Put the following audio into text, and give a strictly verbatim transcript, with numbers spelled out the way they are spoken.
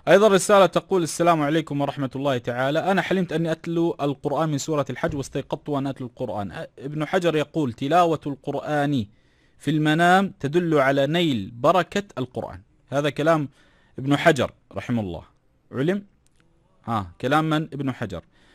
أيضا رسالة تقول: السلام عليكم ورحمة الله تعالى، أنا حلمت أني أتلو القرآن من سورة الحج واستيقظت وأنا أتلو القرآن. ابن حجر يقول: تلاوة القرآن في المنام تدل على نيل بركة القرآن. هذا كلام ابن حجر رحمه الله. علم؟ ها كلام من؟ ابن حجر.